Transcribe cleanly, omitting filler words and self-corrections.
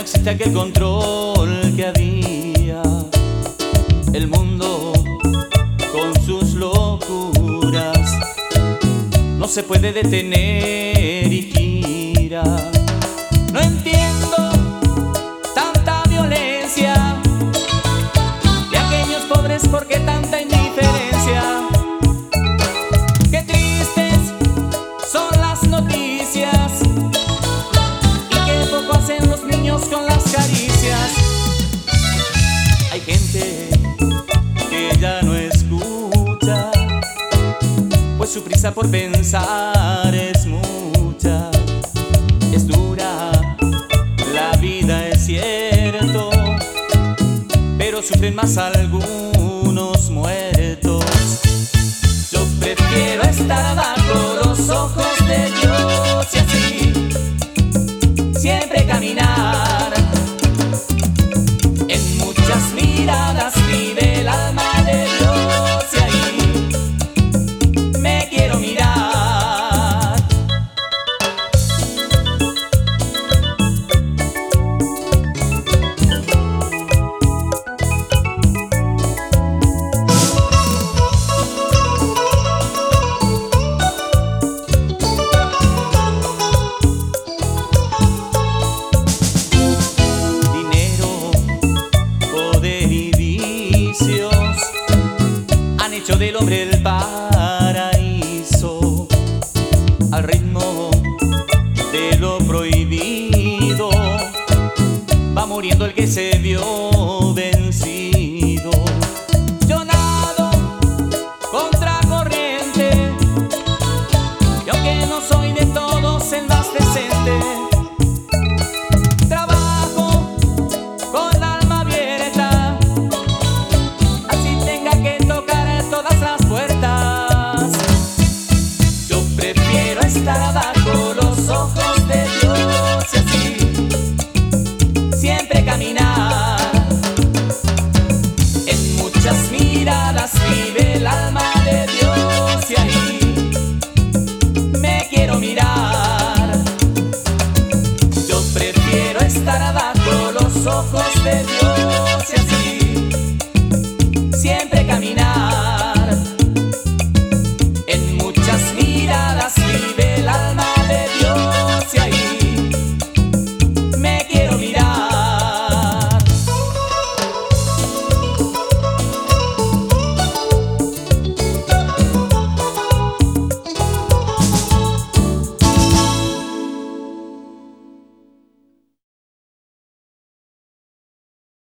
existe aquel control que había. El mundo con sus locuras no se puede detener y gira. No entiendo tanta violencia de aquellos pobres, ¿por qué tanta indiferencia? Qué tristes son las noticias y qué poco hacen los niños con las caricias. Hay gente que ya no escucha, pues su prisa por pensar es mucha. Es dura la vida, es cierto, pero sufren más algunos muertos. Yo prefiero estar bajo los ojos de Dios y así siempre caminar. En muchas miradas vive el alma de Dios y ahí me quiero mirar. Han hecho del hombre el paraíso. Al ritmo de lo prohibido va muriendo el que se vio vencido. Yo nado contra corriente y aunque no soy de todos el más decente, trabajo con alma abierta, así tenga que tocar todas las puertas. Yo prefiero estar bajo los ojos de Dios y así siempre caminar. En muchas miradas vive el alma de Dios y ahí me quiero mirar. Yo prefiero estar bajo los ojos de Dios y así siempre